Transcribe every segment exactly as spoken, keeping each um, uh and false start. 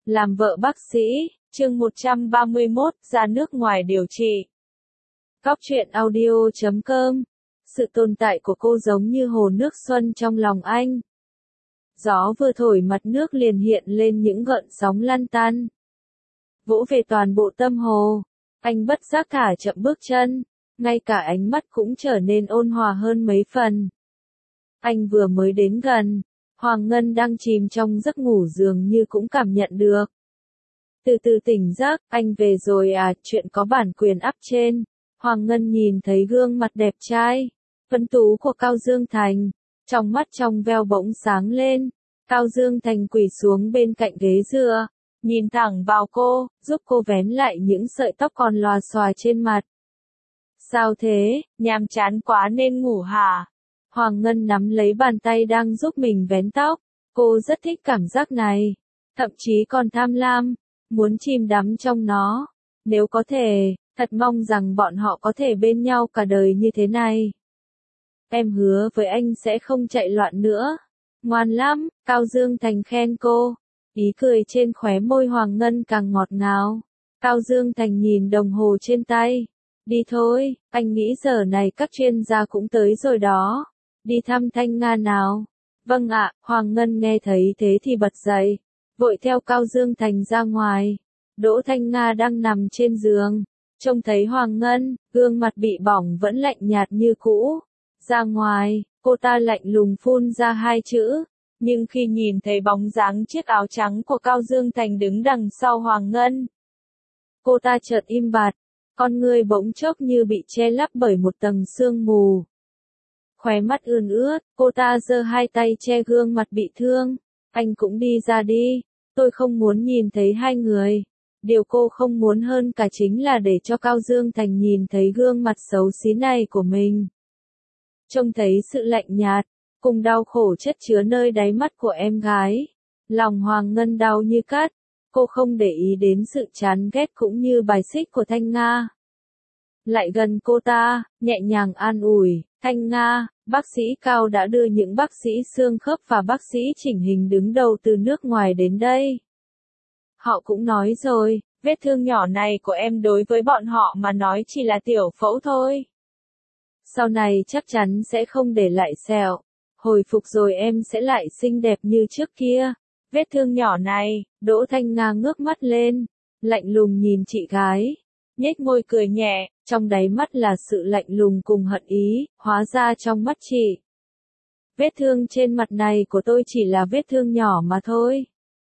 Làm vợ bác sĩ, chương một trăm ba mươi mốt, ra nước ngoài điều trị. Cóc truyện audio chấm com. Sự tồn tại của cô giống như hồ nước xuân trong lòng anh. Gió vừa thổi mặt nước liền hiện lên những gợn sóng lăn tăn. Vỗ về toàn bộ tâm hồ, anh bất giác thả chậm bước chân, ngay cả ánh mắt cũng trở nên ôn hòa hơn mấy phần. Anh vừa mới đến gần, Hoàng Ngân đang chìm trong giấc ngủ dường như cũng cảm nhận được. Từ từ tỉnh giấc, anh về rồi à, chuyện có bản quyền up trên. Hoàng Ngân nhìn thấy gương mặt đẹp trai, phấn tú của Cao Dương Thành, trong mắt trong veo bỗng sáng lên. Cao Dương Thành quỳ xuống bên cạnh ghế dựa, nhìn thẳng vào cô, giúp cô vén lại những sợi tóc còn lòa xòa trên mặt. Sao thế, nhàm chán quá nên ngủ hả? Hoàng Ngân nắm lấy bàn tay đang giúp mình vén tóc, cô rất thích cảm giác này, thậm chí còn tham lam, muốn chìm đắm trong nó. Nếu có thể, thật mong rằng bọn họ có thể bên nhau cả đời như thế này. Em hứa với anh sẽ không chạy loạn nữa. Ngoan lắm, Cao Dương Thành khen cô. Ý cười trên khóe môi Hoàng Ngân càng ngọt ngào. Cao Dương Thành nhìn đồng hồ trên tay. Đi thôi, anh nghĩ giờ này các chuyên gia cũng tới rồi đó. Đi thăm Thanh Nga nào. Vâng ạ, Hoàng Ngân nghe thấy thế thì bật dậy, vội theo Cao Dương Thành ra ngoài. Đỗ Thanh Nga đang nằm trên giường, trông thấy Hoàng Ngân, gương mặt bị bỏng vẫn lạnh nhạt như cũ. Ra ngoài, cô ta lạnh lùng phun ra hai chữ, nhưng khi nhìn thấy bóng dáng chiếc áo trắng của Cao Dương Thành đứng đằng sau Hoàng Ngân, cô ta chợt im bặt, con người bỗng chốc như bị che lấp bởi một tầng sương mù. Khóe mắt ươn ướt, cô ta giơ hai tay che gương mặt bị thương. Anh cũng đi ra đi, tôi không muốn nhìn thấy hai người. Điều cô không muốn hơn cả chính là để cho Cao Dương Thành nhìn thấy gương mặt xấu xí này của mình. Trông thấy sự lạnh nhạt, cùng đau khổ chất chứa nơi đáy mắt của em gái. Lòng Hoàng Ngân đau như cắt, cô không để ý đến sự chán ghét cũng như bài xích của Thanh Nga. Lại gần cô ta, nhẹ nhàng an ủi, Thanh Nga, bác sĩ Cao đã đưa những bác sĩ xương khớp và bác sĩ chỉnh hình đứng đầu từ nước ngoài đến đây. Họ cũng nói rồi, vết thương nhỏ này của em đối với bọn họ mà nói chỉ là tiểu phẫu thôi. Sau này chắc chắn sẽ không để lại sẹo, hồi phục rồi em sẽ lại xinh đẹp như trước kia. Vết thương nhỏ này, Đỗ Thanh Nga ngước mắt lên, lạnh lùng nhìn chị gái, nhếch môi cười nhẹ, trong đáy mắt là sự lạnh lùng cùng hận ý, hóa ra trong mắt chị. Vết thương trên mặt này của tôi chỉ là vết thương nhỏ mà thôi.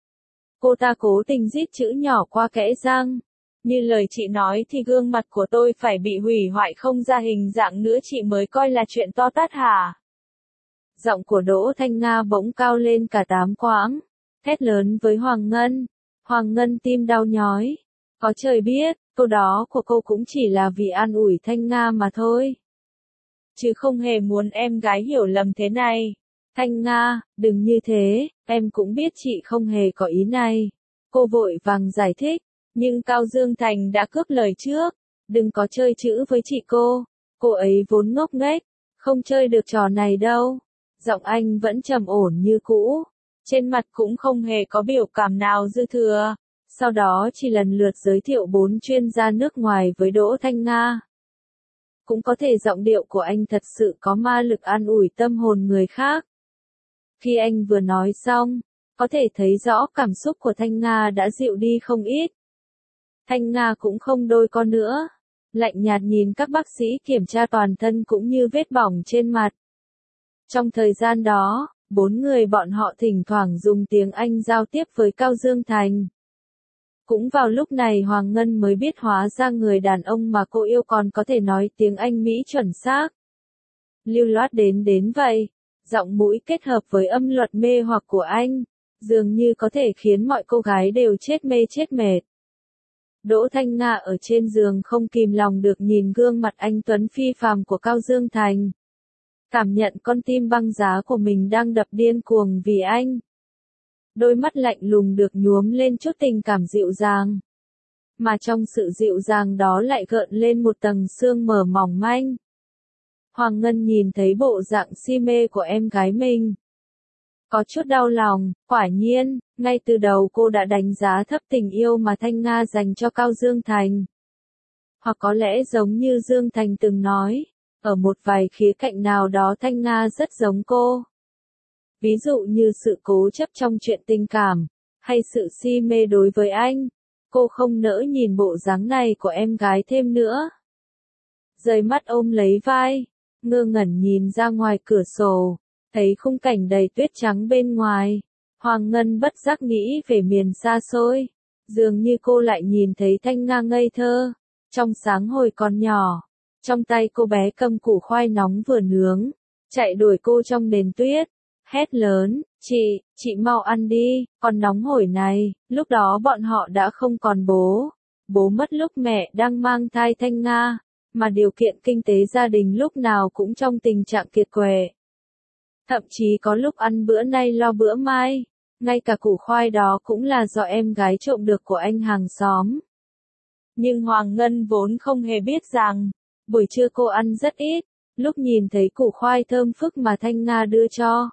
Cô ta cố tình rít chữ nhỏ qua kẽ răng. Như lời chị nói thì gương mặt của tôi phải bị hủy hoại không ra hình dạng nữa chị mới coi là chuyện to tát hả? Giọng của Đỗ Thanh Nga bỗng cao lên cả tám quãng, thét lớn với Hoàng Ngân. Hoàng Ngân tim đau nhói. Có trời biết, câu đó của cô cũng chỉ là vì an ủi Thanh Nga mà thôi. Chứ không hề muốn em gái hiểu lầm thế này. Thanh Nga, đừng như thế, em cũng biết chị không hề có ý này. Cô vội vàng giải thích, nhưng Cao Dương Thành đã cướp lời trước. Đừng có chơi chữ với chị cô, cô ấy vốn ngốc nghếch, không chơi được trò này đâu. Giọng anh vẫn trầm ổn như cũ, trên mặt cũng không hề có biểu cảm nào dư thừa. Sau đó chỉ lần lượt giới thiệu bốn chuyên gia nước ngoài với Đỗ Thanh Nga. Cũng có thể giọng điệu của anh thật sự có ma lực an ủi tâm hồn người khác. Khi anh vừa nói xong, có thể thấy rõ cảm xúc của Thanh Nga đã dịu đi không ít. Thanh Nga cũng không đôi co nữa, lạnh nhạt nhìn các bác sĩ kiểm tra toàn thân cũng như vết bỏng trên mặt. Trong thời gian đó, bốn người bọn họ thỉnh thoảng dùng tiếng Anh giao tiếp với Cao Dương Thành. Cũng vào lúc này Hoàng Ngân mới biết hóa ra người đàn ông mà cô yêu còn có thể nói tiếng Anh Mỹ chuẩn xác. Lưu loát đến đến vậy, giọng mũi kết hợp với âm luật mê hoặc của anh, dường như có thể khiến mọi cô gái đều chết mê chết mệt. Đỗ Thanh Nga ở trên giường không kìm lòng được nhìn gương mặt anh tuấn phi phàm của Cao Dương Thành. Cảm nhận con tim băng giá của mình đang đập điên cuồng vì anh. Đôi mắt lạnh lùng được nhuốm lên chút tình cảm dịu dàng. Mà trong sự dịu dàng đó lại gợn lên một tầng sương mờ mỏng manh. Hoàng Ngân nhìn thấy bộ dạng si mê của em gái mình. Có chút đau lòng, quả nhiên, ngay từ đầu cô đã đánh giá thấp tình yêu mà Thanh Nga dành cho Cao Dương Thành. Hoặc có lẽ giống như Dương Thành từng nói, ở một vài khía cạnh nào đó Thanh Nga rất giống cô. Ví dụ như sự cố chấp trong chuyện tình cảm, hay sự si mê đối với anh. Cô không nỡ nhìn bộ dáng này của em gái thêm nữa. Rời mắt ôm lấy vai, ngơ ngẩn nhìn ra ngoài cửa sổ, thấy khung cảnh đầy tuyết trắng bên ngoài. Hoàng Ngân bất giác nghĩ về miền xa xôi, dường như cô lại nhìn thấy Thanh Nga ngây thơ, trong sáng hồi còn nhỏ. Trong tay cô bé cầm củ khoai nóng vừa nướng, chạy đuổi cô trong nền tuyết, hét lớn, chị, chị mau ăn đi, còn nóng hổi này. Lúc đó bọn họ đã không còn bố, bố mất lúc mẹ đang mang thai Thanh Nga, mà điều kiện kinh tế gia đình lúc nào cũng trong tình trạng kiệt quệ. Thậm chí có lúc ăn bữa nay lo bữa mai, ngay cả củ khoai đó cũng là do em gái trộm được của anh hàng xóm. Nhưng Hoàng Ngân vốn không hề biết rằng, buổi trưa cô ăn rất ít, lúc nhìn thấy củ khoai thơm phức mà Thanh Nga đưa cho.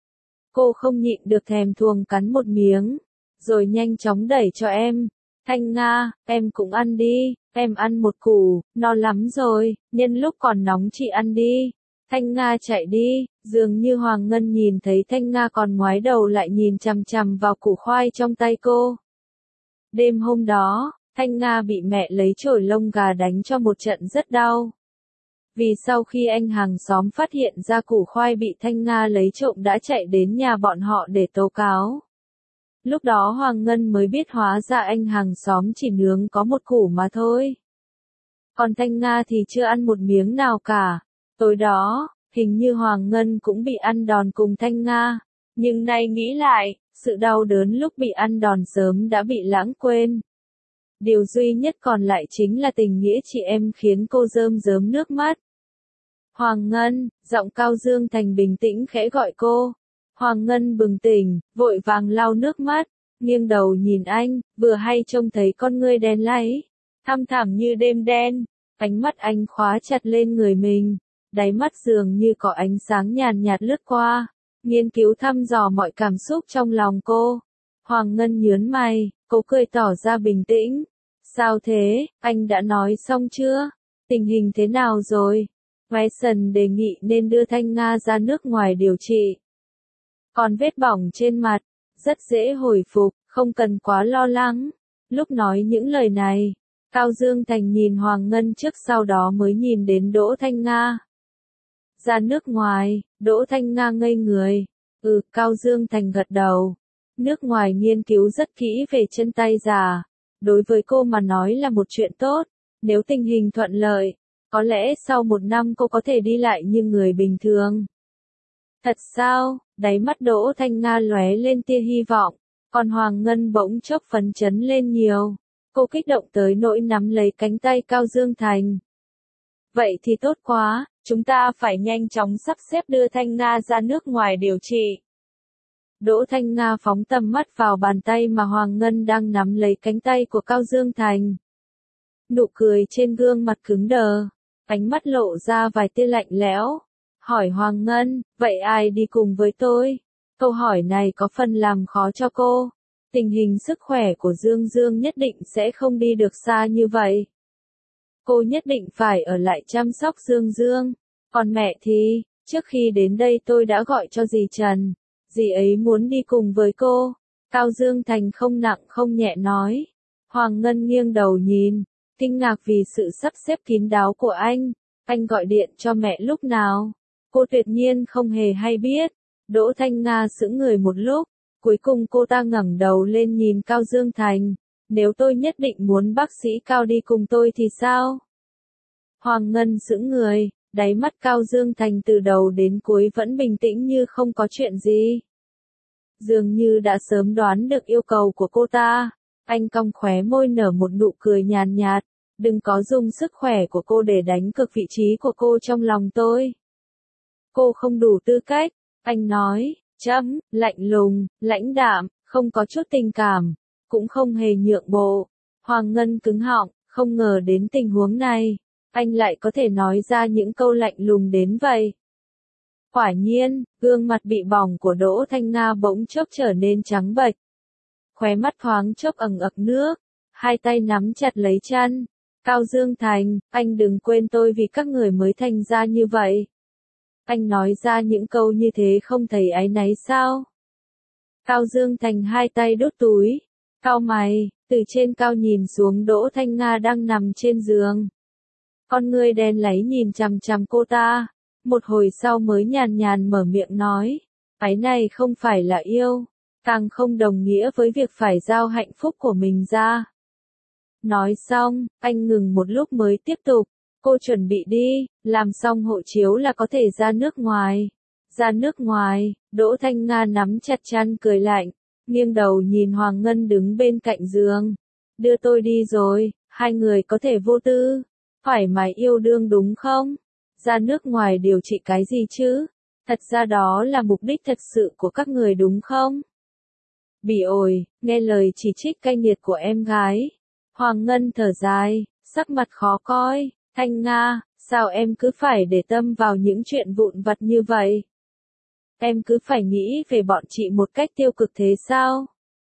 Cô không nhịn được thèm thuồng cắn một miếng, rồi nhanh chóng đẩy cho em. Thanh Nga, em cũng ăn đi, em ăn một củ, no lắm rồi, nhân lúc còn nóng chị ăn đi. Thanh Nga chạy đi, dường như Hoàng Ngân nhìn thấy Thanh Nga còn ngoái đầu lại nhìn chằm chằm vào củ khoai trong tay cô. Đêm hôm đó, Thanh Nga bị mẹ lấy chổi lông gà đánh cho một trận rất đau. Vì sau khi anh hàng xóm phát hiện ra củ khoai bị Thanh Nga lấy trộm đã chạy đến nhà bọn họ để tố cáo. Lúc đó Hoàng Ngân mới biết hóa ra anh hàng xóm chỉ nướng có một củ mà thôi. Còn Thanh Nga thì chưa ăn một miếng nào cả. Tối đó, hình như Hoàng Ngân cũng bị ăn đòn cùng Thanh Nga. Nhưng nay nghĩ lại, sự đau đớn lúc bị ăn đòn sớm đã bị lãng quên. Điều duy nhất còn lại chính là tình nghĩa chị em khiến cô rơm rớm nước mắt. Hoàng Ngân, giọng Cao Dương Thành bình tĩnh khẽ gọi cô. Hoàng Ngân bừng tỉnh, vội vàng lau nước mắt, nghiêng đầu nhìn anh, vừa hay trông thấy con ngươi đen láy, thăm thẳm như đêm đen, ánh mắt anh khóa chặt lên người mình, đáy mắt dường như có ánh sáng nhàn nhạt lướt qua, nghiên cứu thăm dò mọi cảm xúc trong lòng cô. Hoàng Ngân nhướng mày, cô cười tỏ ra bình tĩnh. Sao thế, anh đã nói xong chưa? Tình hình thế nào rồi? Mason đề nghị nên đưa Thanh Nga ra nước ngoài điều trị. Còn vết bỏng trên mặt, rất dễ hồi phục, không cần quá lo lắng. Lúc nói những lời này, Cao Dương Thành nhìn Hoàng Ngân trước sau đó mới nhìn đến Đỗ Thanh Nga. Ra nước ngoài, Đỗ Thanh Nga ngây người. Ừ, Cao Dương Thành gật đầu. Nước ngoài nghiên cứu rất kỹ về chân tay giả. Đối với cô mà nói là một chuyện tốt. Nếu tình hình thuận lợi, có lẽ sau một năm cô có thể đi lại như người bình thường. Thật sao? Đáy mắt Đỗ Thanh Nga lóe lên tia hy vọng. Còn Hoàng Ngân bỗng chốc phấn chấn lên nhiều. Cô kích động tới nỗi nắm lấy cánh tay Cao Dương Thành. Vậy thì tốt quá, chúng ta phải nhanh chóng sắp xếp đưa Thanh Nga ra nước ngoài điều trị. Đỗ Thanh Nga phóng tầm mắt vào bàn tay mà Hoàng Ngân đang nắm lấy cánh tay của Cao Dương Thành. Nụ cười trên gương mặt cứng đờ, ánh mắt lộ ra vài tia lạnh lẽo. Hỏi Hoàng Ngân, vậy ai đi cùng với tôi? Câu hỏi này có phần làm khó cho cô. Tình hình sức khỏe của Dương Dương nhất định sẽ không đi được xa như vậy. Cô nhất định phải ở lại chăm sóc Dương Dương. Còn mẹ thì, trước khi đến đây tôi đã gọi cho dì Trần. Dì ấy muốn đi cùng với cô. Cao Dương Thành không nặng không nhẹ nói. Hoàng Ngân nghiêng đầu nhìn, kinh ngạc vì sự sắp xếp kín đáo của anh. Anh gọi điện cho mẹ lúc nào? Cô tuyệt nhiên không hề hay biết. Đỗ Thanh Nga sững người một lúc. Cuối cùng cô ta ngẩng đầu lên nhìn Cao Dương Thành. Nếu tôi nhất định muốn bác sĩ Cao đi cùng tôi thì sao? Hoàng Ngân sững người, đáy mắt Cao Dương Thành từ đầu đến cuối vẫn bình tĩnh như không có chuyện gì. Dường như đã sớm đoán được yêu cầu của cô ta. Anh cong khóe môi nở một nụ cười nhàn nhạt. Đừng có dùng sức khỏe của cô để đánh cược vị trí của cô trong lòng tôi. Cô không đủ tư cách, anh nói. Chấm, lạnh lùng, lãnh đạm, không có chút tình cảm, cũng không hề nhượng bộ. Hoàng Ngân cứng họng, không ngờ đến tình huống này, anh lại có thể nói ra những câu lạnh lùng đến vậy. Quả nhiên, gương mặt bị bỏng của Đỗ Thanh Nga bỗng chốc trở nên trắng bệch. Khóe mắt thoáng chốc ẩn ực nước, hai tay nắm chặt lấy chăn. Cao Dương Thành, anh đừng quên tôi vì các người mới thành ra như vậy. Anh nói ra những câu như thế không thấy áy náy sao? Cao Dương Thành hai tay đút túi, cau mày, từ trên cao nhìn xuống Đỗ Thanh Nga đang nằm trên giường. Con ngươi đen láy nhìn chằm chằm cô ta, một hồi sau mới nhàn nhàn mở miệng nói, cái này không phải là yêu, càng không đồng nghĩa với việc phải giao hạnh phúc của mình ra. Nói xong, anh ngừng một lúc mới tiếp tục, cô chuẩn bị đi, làm xong hộ chiếu là có thể ra nước ngoài. Ra nước ngoài, Đỗ Thanh Nga nắm chặt chăn cười lạnh, nghiêng đầu nhìn Hoàng Ngân đứng bên cạnh giường. Đưa tôi đi rồi, hai người có thể vô tư, thoải mái yêu đương đúng không? Ra nước ngoài điều trị cái gì chứ? Thật ra đó là mục đích thật sự của các người đúng không? Bỉ ổi, nghe lời chỉ trích cay nghiệt của em gái. Hoàng Ngân thở dài, sắc mặt khó coi, Thanh Nga, sao em cứ phải để tâm vào những chuyện vụn vặt như vậy? Em cứ phải nghĩ về bọn chị một cách tiêu cực thế sao?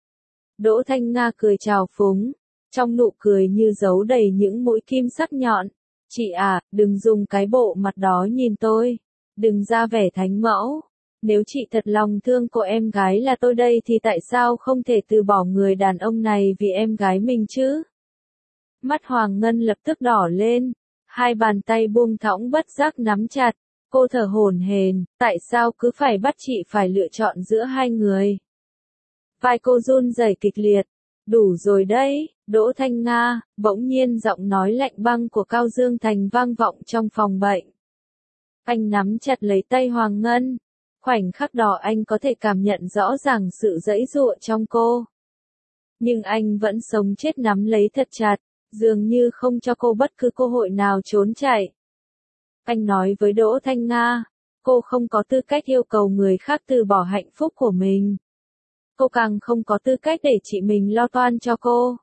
Đỗ Thanh Nga cười trào phúng, trong nụ cười như giấu đầy những mũi kim sắc nhọn. Chị à, đừng dùng cái bộ mặt đó nhìn tôi, đừng ra vẻ thánh mẫu. Nếu chị thật lòng thương cô em gái là tôi đây thì tại sao không thể từ bỏ người đàn ông này vì em gái mình chứ? Mắt Hoàng Ngân lập tức đỏ lên, hai bàn tay buông thõng bất giác nắm chặt, cô thở hổn hển, tại sao cứ phải bắt chị phải lựa chọn giữa hai người? Vai cô run rẩy kịch liệt, đủ rồi đấy, Đỗ Thanh Nga, bỗng nhiên giọng nói lạnh băng của Cao Dương Thành vang vọng trong phòng bệnh. Anh nắm chặt lấy tay Hoàng Ngân, khoảnh khắc đó anh có thể cảm nhận rõ ràng sự giãy giụa trong cô. Nhưng anh vẫn sống chết nắm lấy thật chặt, dường như không cho cô bất cứ cơ hội nào trốn chạy. Anh nói với Đỗ Thanh Nga, cô không có tư cách yêu cầu người khác từ bỏ hạnh phúc của mình. Cô càng không có tư cách để chị mình lo toan cho cô.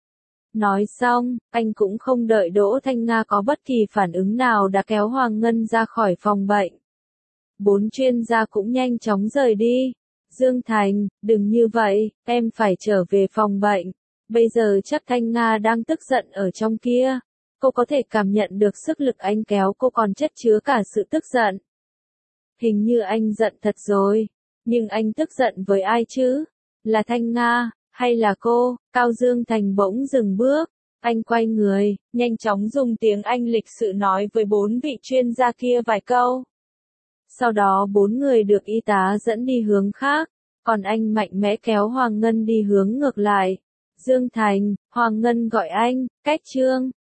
Nói xong, anh cũng không đợi Đỗ Thanh Nga có bất kỳ phản ứng nào đã kéo Hoàng Ngân ra khỏi phòng bệnh. Bốn chuyên gia cũng nhanh chóng rời đi. Dương Thành, đừng như vậy, em phải trở về phòng bệnh. Bây giờ chắc Thanh Nga đang tức giận ở trong kia. Cô có thể cảm nhận được sức lực anh kéo cô còn chất chứa cả sự tức giận. Hình như anh giận thật rồi. Nhưng anh tức giận với ai chứ? Là Thanh Nga, hay là cô? Cao Dương Thành bỗng dừng bước. Anh quay người, nhanh chóng dùng tiếng Anh lịch sự nói với bốn vị chuyên gia kia vài câu. Sau đó bốn người được y tá dẫn đi hướng khác, còn anh mạnh mẽ kéo Hoàng Ngân đi hướng ngược lại. Dương Thành, Hoàng Ngân gọi anh, cách Trương.